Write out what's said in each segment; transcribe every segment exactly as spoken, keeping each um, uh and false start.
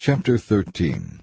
Chapter thirteen.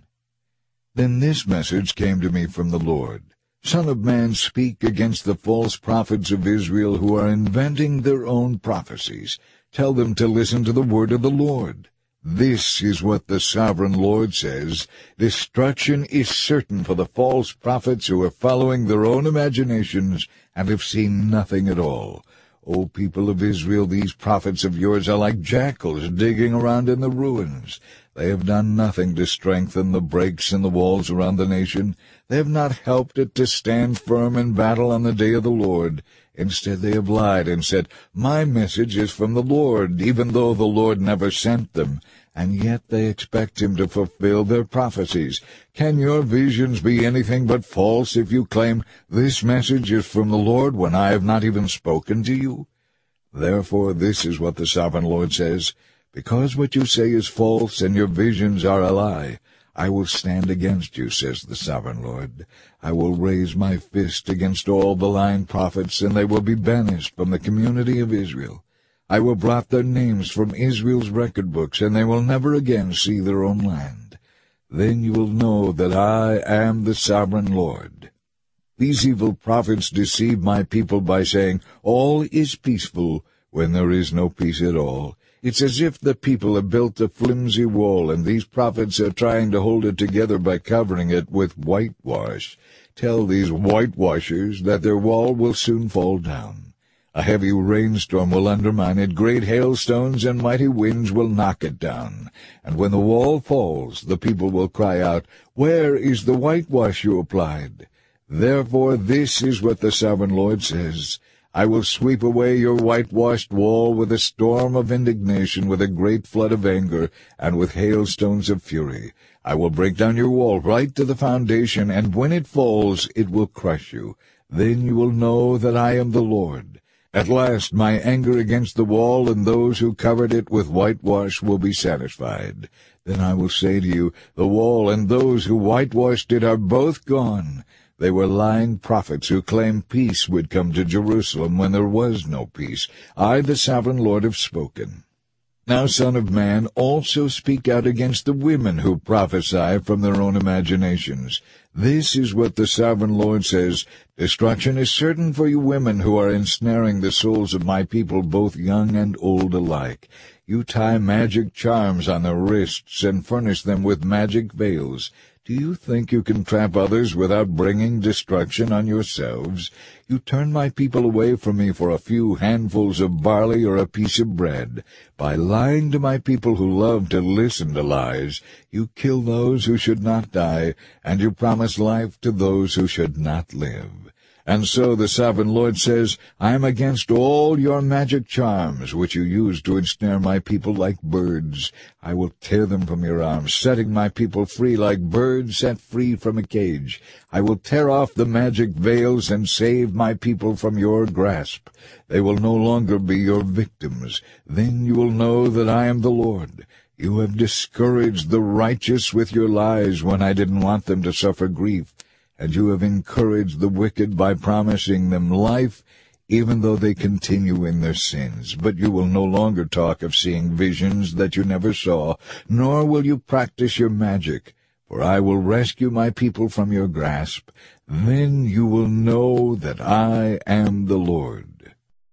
Then this message came to me from the Lord. Son of man, speak against the false prophets of Israel who are inventing their own prophecies. Tell them to listen to the word of the Lord. This is what the sovereign Lord says. Destruction is certain for the false prophets who are following their own imaginations and have seen nothing at all. O people of Israel, these prophets of yours are like jackals digging around in the ruins. They have done nothing to strengthen the breaks in the walls around the nation. They have not helped it to stand firm in battle on the day of the Lord. Instead they have lied and said, My message is from the Lord, even though the Lord never sent them. And yet they expect him to fulfill their prophecies. Can your visions be anything but false if you claim, This message is from the Lord, when I have not even spoken to you? Therefore this is what the sovereign Lord says. Because what you say is false and your visions are a lie, I will stand against you, says the sovereign Lord. I will raise my fist against all the lying prophets, and they will be banished from the community of Israel. I will blot their names from Israel's record books, and they will never again see their own land. Then you will know that I am the sovereign Lord. These evil prophets deceive my people by saying, All is peaceful, when there is no peace at all. It's as if the people have built a flimsy wall, and these prophets are trying to hold it together by covering it with whitewash. Tell these whitewashers that their wall will soon fall down. A heavy rainstorm will undermine it, great hailstones and mighty winds will knock it down. And when the wall falls, the people will cry out, Where is the whitewash you applied? Therefore this is what the sovereign Lord says. I will sweep away your whitewashed wall with a storm of indignation, with a great flood of anger, and with hailstones of fury. I will break down your wall right to the foundation, and when it falls, it will crush you. Then you will know that I am the Lord. At last my anger against the wall and those who covered it with whitewash will be satisfied. Then I will say to you, The wall and those who whitewashed it are both gone. They were lying prophets who claimed peace would come to Jerusalem when there was no peace. I, the sovereign Lord, have spoken. Now, Son of man, also speak out against the women who prophesy from their own imaginations. This is what the sovereign Lord says. Destruction is certain for you women who are ensnaring the souls of my people, both young and old alike. You tie magic charms on their wrists and furnish them with magic veils. Do you think you can trap others without bringing destruction on yourselves? You turn my people away from me for a few handfuls of barley or a piece of bread. By lying to my people who love to listen to lies, you kill those who should not die, and you promise life to those who should not live. And so the sovereign Lord says, I am against all your magic charms, which you use to ensnare my people like birds. I will tear them from your arms, setting my people free like birds set free from a cage. I will tear off the magic veils and save my people from your grasp. They will no longer be your victims. Then you will know that I am the Lord. You have discouraged the righteous with your lies when I didn't want them to suffer grief. And you have encouraged the wicked by promising them life, even though they continue in their sins. But you will no longer talk of seeing visions that you never saw, nor will you practice your magic, for I will rescue my people from your grasp. Then you will know that I am the Lord.